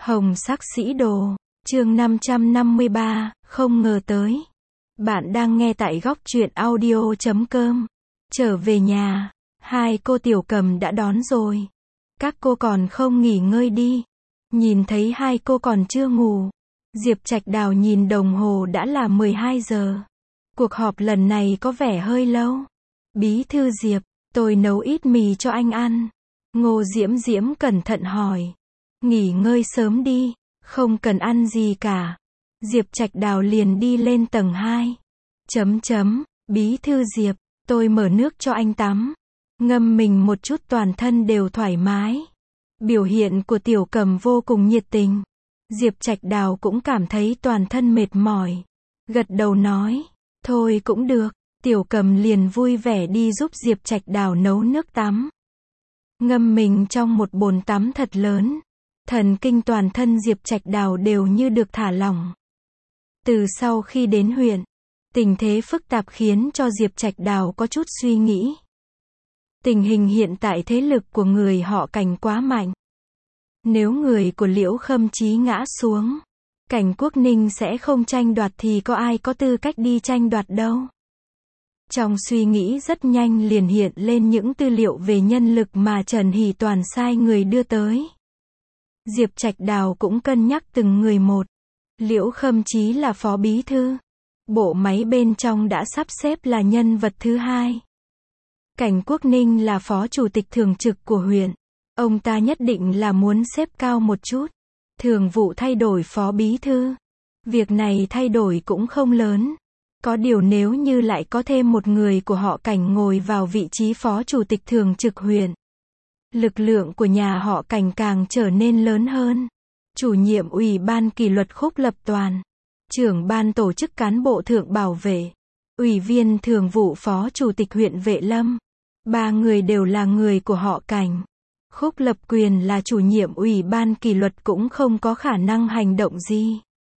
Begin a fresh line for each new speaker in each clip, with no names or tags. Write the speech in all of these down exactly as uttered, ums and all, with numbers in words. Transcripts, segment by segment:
Hồng sắc sĩ đồ, chương năm trăm năm mươi ba, không ngờ tới. Bạn đang nghe tại góc truyện audio chấm com. Trở về nhà, hai cô Tiểu Cầm đã đón rồi. Các cô còn không nghỉ ngơi đi. Nhìn thấy hai cô còn chưa ngủ. Diệp Trạch Đào nhìn đồng hồ đã là mười hai giờ. Cuộc họp lần này có vẻ hơi lâu. Bí thư Diệp, tôi nấu ít mì cho anh ăn. Ngô Diễm Diễm cẩn thận hỏi. Nghỉ ngơi sớm đi, không cần ăn gì cả. Diệp Trạch Đào liền đi lên tầng hai. Chấm chấm, bí thư Diệp, tôi mở nước cho anh tắm. Ngâm mình một chút toàn thân đều thoải mái. Biểu hiện của Tiểu Cầm vô cùng nhiệt tình. Diệp Trạch Đào cũng cảm thấy toàn thân mệt mỏi. Gật đầu nói, thôi cũng được. Tiểu Cầm liền vui vẻ đi giúp Diệp Trạch Đào nấu nước tắm. Ngâm mình trong một bồn tắm thật lớn. Thần kinh toàn thân Diệp Trạch Đào đều như được thả lỏng. Từ sau khi đến huyện, tình thế phức tạp khiến cho Diệp Trạch Đào có chút suy nghĩ. Tình hình hiện tại thế lực của người họ Cảnh quá mạnh. Nếu người của Liễu Khâm Chí ngã xuống, Cảnh Quốc Ninh sẽ không tranh đoạt thì có ai có tư cách đi tranh đoạt đâu. Trong suy nghĩ rất nhanh liền hiện lên những tư liệu về nhân lực mà Trần Hỷ Toàn sai người đưa tới. Diệp Trạch Đào cũng cân nhắc từng người một. Liễu Khâm Chí là phó bí thư. Bộ máy bên trong đã sắp xếp là nhân vật thứ hai. Cảnh Quốc Ninh là phó chủ tịch thường trực của huyện. Ông ta nhất định là muốn xếp cao một chút. Thường vụ thay đổi phó bí thư. Việc này thay đổi cũng không lớn. Có điều nếu như lại có thêm một người của họ Cảnh ngồi vào vị trí phó chủ tịch thường trực huyện, lực lượng của nhà họ Cảnh càng trở nên lớn hơn. Chủ nhiệm ủy ban kỷ luật Khúc Lập Toàn, trưởng ban tổ chức cán bộ Thượng Bảo Vệ, ủy viên thường vụ phó chủ tịch huyện Vệ Lâm. Ba người đều là người của họ Cảnh. Khúc Lập Quyền là chủ nhiệm ủy ban kỷ luật cũng không có khả năng hành động gì.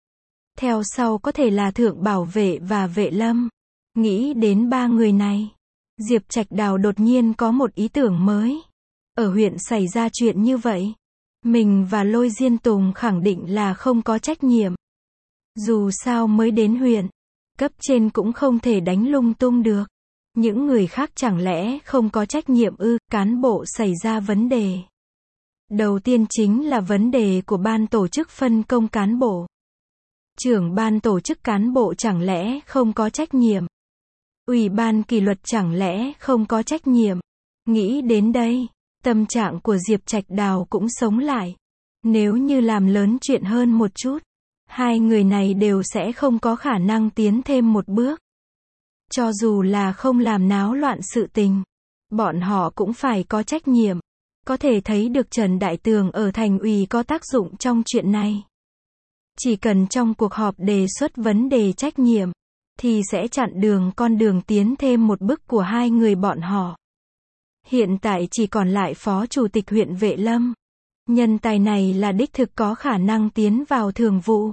Theo sau có thể là Thượng Bảo Vệ và Vệ Lâm. Nghĩ đến ba người này, Diệp Trạch Đào đột nhiên có một ý tưởng mới. Ở huyện xảy ra chuyện như vậy, mình và Lôi Diên Tùng khẳng định là không có trách nhiệm. Dù sao mới đến huyện, cấp trên cũng không thể đánh lung tung được. Những người khác chẳng lẽ không có trách nhiệm ư? Cán bộ xảy ra vấn đề. Đầu tiên chính là vấn đề của ban tổ chức phân công cán bộ. Trưởng ban tổ chức cán bộ chẳng lẽ không có trách nhiệm? Ủy ban kỷ luật chẳng lẽ không có trách nhiệm? Nghĩ đến đây, tâm trạng của Diệp Trạch Đào cũng sống lại. Nếu như làm lớn chuyện hơn một chút, hai người này đều sẽ không có khả năng tiến thêm một bước. Cho dù là không làm náo loạn sự tình, bọn họ cũng phải có trách nhiệm. Có thể thấy được Trần Đại Tường ở thành ủy có tác dụng trong chuyện này. Chỉ cần trong cuộc họp đề xuất vấn đề trách nhiệm, thì sẽ chặn đường con đường tiến thêm một bước của hai người bọn họ. Hiện tại chỉ còn lại phó chủ tịch huyện Vệ Lâm. Nhân tài này là đích thực có khả năng tiến vào thường vụ.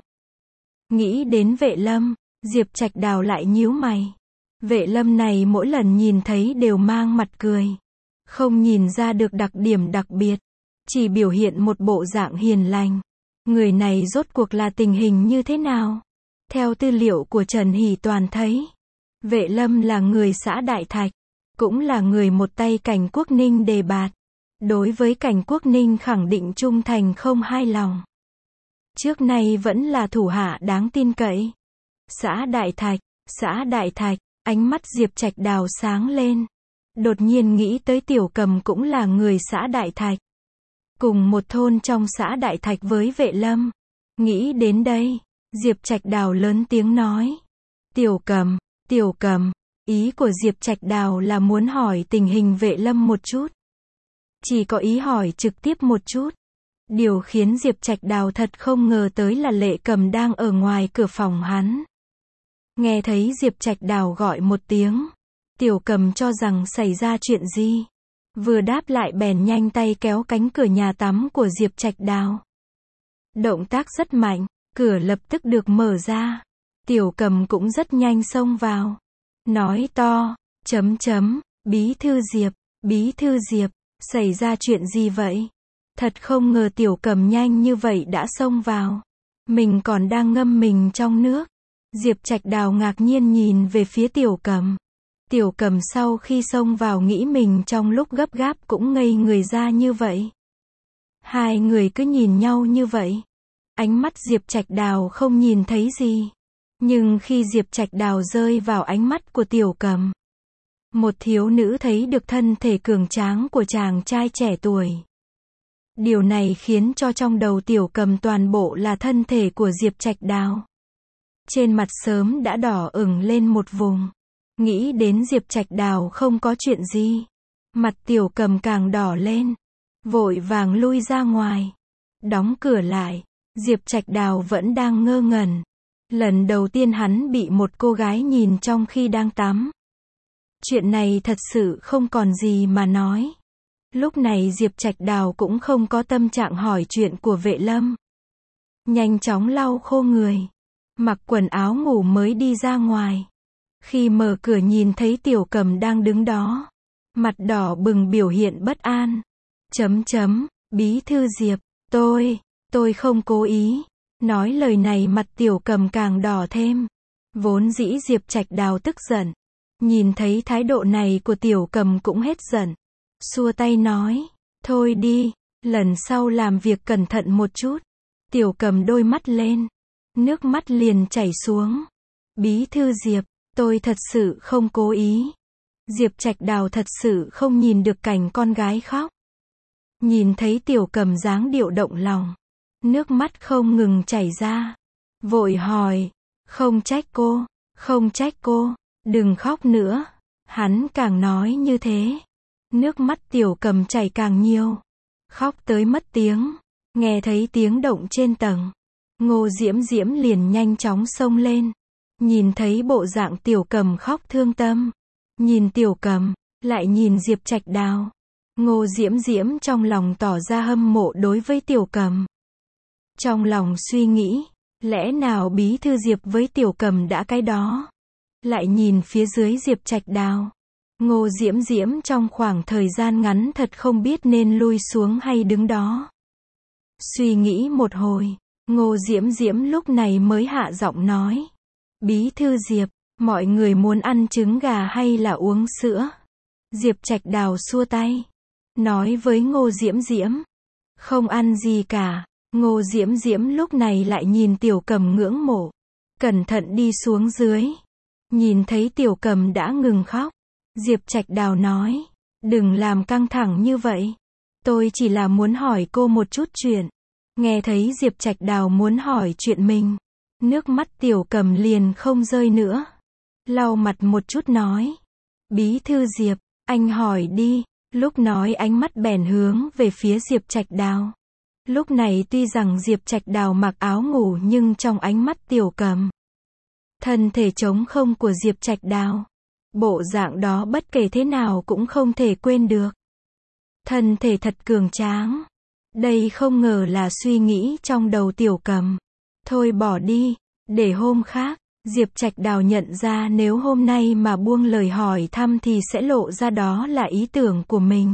Nghĩ đến Vệ Lâm, Diệp Trạch Đào lại nhíu mày. Vệ Lâm này mỗi lần nhìn thấy đều mang mặt cười. Không nhìn ra được đặc điểm đặc biệt. Chỉ biểu hiện một bộ dạng hiền lành. Người này rốt cuộc là tình hình như thế nào? Theo tư liệu của Trần Hỷ Toàn thấy, Vệ Lâm là người xã Đại Thạch, cũng là người một tay Cảnh Quốc Ninh đề bạt. Đối với Cảnh Quốc Ninh khẳng định trung thành không hai lòng. Trước nay vẫn là thủ hạ đáng tin cậy. Xã Đại Thạch, xã Đại Thạch, ánh mắt Diệp Trạch Đào sáng lên. Đột nhiên nghĩ tới Tiểu Cầm cũng là người xã Đại Thạch. Cùng một thôn trong xã Đại Thạch với Vệ Lâm. Nghĩ đến đây, Diệp Trạch Đào lớn tiếng nói. Tiểu Cầm, Tiểu Cầm, ý của Diệp Trạch Đào là muốn hỏi tình hình Vệ Lâm một chút. Chỉ có ý hỏi trực tiếp một chút. Điều khiến Diệp Trạch Đào thật không ngờ tới là Lệ Cầm đang ở ngoài cửa phòng hắn. Nghe thấy Diệp Trạch Đào gọi một tiếng, Tiểu Cầm cho rằng xảy ra chuyện gì. Vừa đáp lại bèn nhanh tay kéo cánh cửa nhà tắm của Diệp Trạch Đào. Động tác rất mạnh, cửa lập tức được mở ra. Tiểu Cầm cũng rất nhanh xông vào. Nói to, chấm chấm, bí thư Diệp, bí thư Diệp, xảy ra chuyện gì vậy? Thật không ngờ Tiểu Cầm nhanh như vậy đã xông vào. Mình còn đang ngâm mình trong nước. Diệp Trạch Đào ngạc nhiên nhìn về phía Tiểu Cầm. Tiểu Cầm sau khi xông vào nghĩ mình trong lúc gấp gáp cũng ngây người ra như vậy. Hai người cứ nhìn nhau như vậy. Ánh mắt Diệp Trạch Đào không nhìn thấy gì. Nhưng khi Diệp Trạch Đào rơi vào ánh mắt của Tiểu Cầm, một thiếu nữ thấy được thân thể cường tráng của chàng trai trẻ tuổi. Điều này khiến cho trong đầu Tiểu Cầm toàn bộ là thân thể của Diệp Trạch Đào. Trên mặt sớm đã đỏ ửng lên một vùng. Nghĩ đến Diệp Trạch Đào không có chuyện gì. Mặt Tiểu Cầm càng đỏ lên. Vội vàng lui ra ngoài. Đóng cửa lại. Diệp Trạch Đào vẫn đang ngơ ngẩn. Lần đầu tiên hắn bị một cô gái nhìn trong khi đang tắm. Chuyện này thật sự không còn gì mà nói. Lúc này Diệp Trạch Đào cũng không có tâm trạng hỏi chuyện của Vệ Lâm. Nhanh chóng lau khô người. Mặc quần áo ngủ mới đi ra ngoài. Khi mở cửa nhìn thấy Tiểu Cầm đang đứng đó. Mặt đỏ bừng biểu hiện bất an. Chấm chấm, bí thư Diệp, tôi, tôi không cố ý. Nói lời này mặt Tiểu Cầm càng đỏ thêm. Vốn dĩ Diệp Trạch Đào tức giận. Nhìn thấy thái độ này của Tiểu Cầm cũng hết giận. Xua tay nói, thôi đi, lần sau làm việc cẩn thận một chút. Tiểu Cầm đôi mắt lên. Nước mắt liền chảy xuống. Bí thư Diệp, tôi thật sự không cố ý. Diệp Trạch Đào thật sự không nhìn được cảnh con gái khóc. Nhìn thấy Tiểu Cầm dáng điệu động lòng. Nước mắt không ngừng chảy ra. Vội hỏi, không trách cô, không trách cô, đừng khóc nữa. Hắn càng nói như thế. Nước mắt Tiểu Cầm chảy càng nhiều. Khóc tới mất tiếng. Nghe thấy tiếng động trên tầng. Ngô Diễm Diễm liền nhanh chóng xông lên. Nhìn thấy bộ dạng Tiểu Cầm khóc thương tâm. Nhìn Tiểu Cầm, lại nhìn Diệp Trạch Đào. Ngô Diễm Diễm trong lòng tỏ ra hâm mộ đối với Tiểu Cầm. Trong lòng suy nghĩ, lẽ nào bí thư Diệp với Tiểu Cầm đã cái đó. Lại nhìn phía dưới Diệp Trạch Đào. Ngô Diễm Diễm trong khoảng thời gian ngắn thật không biết nên lui xuống hay đứng đó. Suy nghĩ một hồi, Ngô Diễm Diễm lúc này mới hạ giọng nói. Bí thư Diệp, mọi người muốn ăn trứng gà hay là uống sữa? Diệp Trạch Đào xua tay. Nói với Ngô Diễm Diễm. Không ăn gì cả. Ngô Diễm Diễm lúc này lại nhìn Tiểu Cầm ngưỡng mộ. Cẩn thận đi xuống dưới. Nhìn thấy Tiểu Cầm đã ngừng khóc. Diệp Trạch Đào nói. Đừng làm căng thẳng như vậy. Tôi chỉ là muốn hỏi cô một chút chuyện. Nghe thấy Diệp Trạch Đào muốn hỏi chuyện mình. Nước mắt Tiểu Cầm liền không rơi nữa. Lau mặt một chút nói. Bí thư Diệp, anh hỏi đi. Lúc nói ánh mắt bèn hướng về phía Diệp Trạch Đào. Lúc này tuy rằng Diệp Trạch Đào mặc áo ngủ nhưng trong ánh mắt Tiểu Cầm. Thân thể trống không của Diệp Trạch Đào. Bộ dạng đó bất kể thế nào cũng không thể quên được. Thân thể thật cường tráng. Đây không ngờ là suy nghĩ trong đầu Tiểu Cầm. Thôi bỏ đi, để hôm khác. Diệp Trạch Đào nhận ra nếu hôm nay mà buông lời hỏi thăm thì sẽ lộ ra đó là ý tưởng của mình.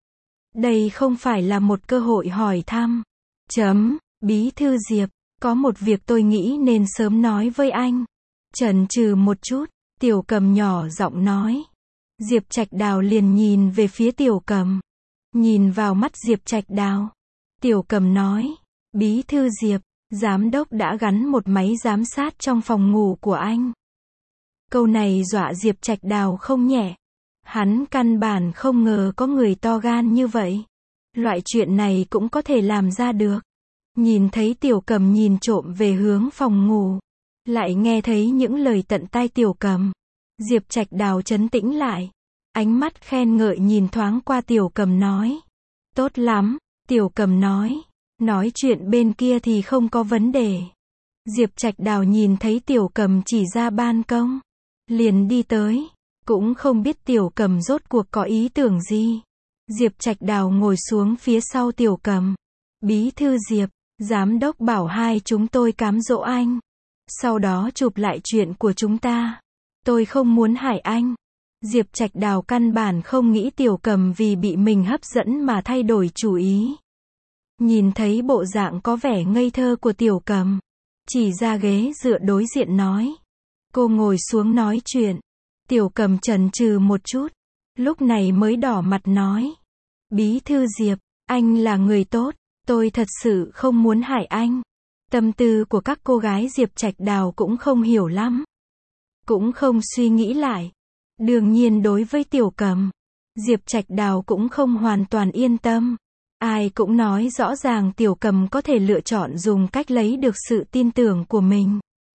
Đây không phải là một cơ hội hỏi thăm. Chấm, bí thư Diệp, có một việc tôi nghĩ nên sớm nói với anh. Chần chừ một chút, Tiểu Cầm nhỏ giọng nói. Diệp Trạch Đào liền nhìn về phía Tiểu Cầm. Nhìn vào mắt Diệp Trạch Đào. Tiểu Cầm nói. Bí thư Diệp, giám đốc đã gắn một máy giám sát trong phòng ngủ của anh. Câu này dọa Diệp Trạch Đào không nhẹ. Hắn căn bản không ngờ có người to gan như vậy. Loại chuyện này cũng có thể làm ra được. Nhìn thấy Tiểu Cầm nhìn trộm về hướng phòng ngủ. Lại nghe thấy những lời tận tai Tiểu Cầm. Diệp Trạch Đào trấn tĩnh lại. Ánh mắt khen ngợi nhìn thoáng qua Tiểu Cầm nói. Tốt lắm, Tiểu Cầm nói. Nói chuyện bên kia thì không có vấn đề. Diệp Trạch Đào nhìn thấy Tiểu Cầm chỉ ra ban công. Liền đi tới. Cũng không biết Tiểu Cầm rốt cuộc có ý tưởng gì. Diệp Trạch Đào ngồi xuống phía sau Tiểu Cầm. Bí thư Diệp, giám đốc bảo hai chúng tôi cám dỗ anh. Sau đó chụp lại chuyện của chúng ta. Tôi không muốn hại anh. Diệp Trạch Đào căn bản không nghĩ Tiểu Cầm vì bị mình hấp dẫn mà thay đổi chủ ý. Nhìn thấy bộ dạng có vẻ ngây thơ của Tiểu Cầm, chỉ ra ghế dựa đối diện nói. Cô ngồi xuống nói chuyện. Tiểu Cầm chần chừ một chút, lúc này mới đỏ mặt nói. Bí thư Diệp, anh là người tốt, tôi thật sự không muốn hại anh. Tâm tư của các cô gái Diệp Trạch Đào cũng không hiểu lắm. Cũng không suy nghĩ lại. Đương nhiên đối với Tiểu Cầm, Diệp Trạch Đào cũng không hoàn toàn yên tâm. Ai cũng nói rõ ràng Tiểu Cầm có thể lựa chọn dùng cách lấy được sự tin tưởng của mình.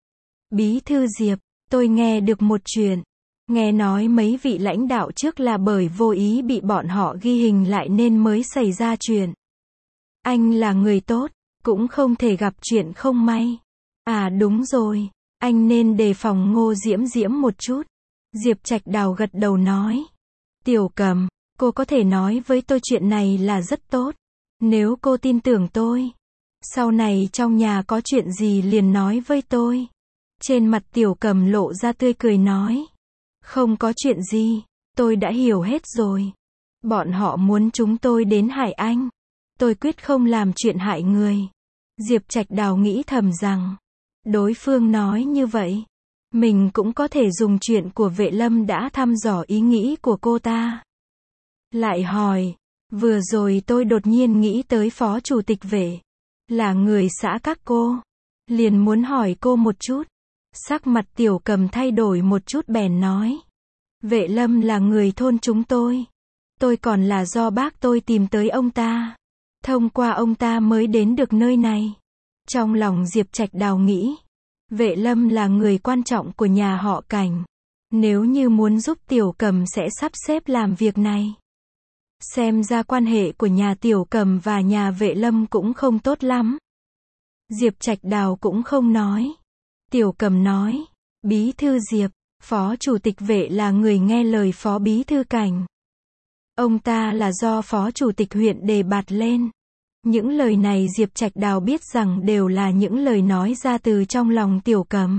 Bí thư Diệp, tôi nghe được một chuyện. Nghe nói mấy vị lãnh đạo trước là bởi vô ý bị bọn họ ghi hình lại nên mới xảy ra chuyện. Anh là người tốt, cũng không thể gặp chuyện không may. À đúng rồi, anh nên đề phòng Ngô Diễm Diễm một chút. Diệp Trạch Đào gật đầu nói. Tiểu Cầm, cô có thể nói với tôi chuyện này là rất tốt. Nếu cô tin tưởng tôi, sau này trong nhà có chuyện gì liền nói với tôi. Trên mặt Tiểu Cầm lộ ra tươi cười nói. Không có chuyện gì, tôi đã hiểu hết rồi. Bọn họ muốn chúng tôi đến hại anh. Tôi quyết không làm chuyện hại người. Diệp Trạch Đào nghĩ thầm rằng, đối phương nói như vậy, mình cũng có thể dùng chuyện của Vệ Lâm đã thăm dò ý nghĩ của cô ta. Lại hỏi, vừa rồi tôi đột nhiên nghĩ tới Phó Chủ tịch Vệ, là người xã các cô. Liền muốn hỏi cô một chút. Sắc mặt Tiểu Cầm thay đổi một chút bèn nói. Vệ Lâm là người thôn chúng tôi. Tôi còn là do bác tôi tìm tới ông ta. Thông qua ông ta mới đến được nơi này. Trong lòng Diệp Trạch Đào nghĩ, Vệ Lâm là người quan trọng của nhà họ Cảnh. Nếu như muốn giúp Tiểu Cầm sẽ sắp xếp làm việc này. Xem ra quan hệ của nhà Tiểu Cầm và nhà Vệ Lâm cũng không tốt lắm. Diệp Trạch Đào cũng không nói. Tiểu Cầm nói, Bí thư Diệp, Phó Chủ tịch Vệ là người nghe lời Phó Bí thư Cảnh. Ông ta là do Phó Chủ tịch huyện đề bạt lên. Những lời này Diệp Trạch Đào biết rằng đều là những lời nói ra từ trong lòng Tiểu Cầm.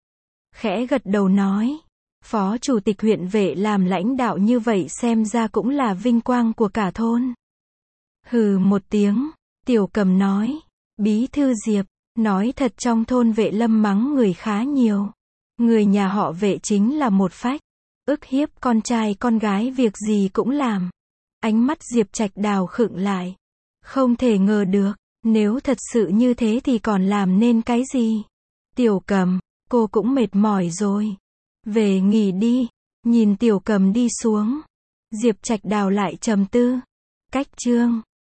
Khẽ gật đầu nói, Phó Chủ tịch huyện Vệ làm lãnh đạo như vậy xem ra cũng là vinh quang của cả thôn. Hừ một tiếng, Tiểu Cầm nói, Bí thư Diệp, nói thật trong thôn Vệ Lâm mắng người khá nhiều. Người nhà họ Vệ chính là một phách, ức hiếp con trai con gái việc gì cũng làm. Ánh mắt Diệp Trạch Đào khựng lại. Không thể ngờ được, nếu thật sự như thế thì còn làm nên cái gì? Tiểu Cầm, cô cũng mệt mỏi rồi. Về nghỉ đi. Nhìn Tiểu Cầm đi xuống, Diệp Trạch Đào lại trầm tư. Cách chương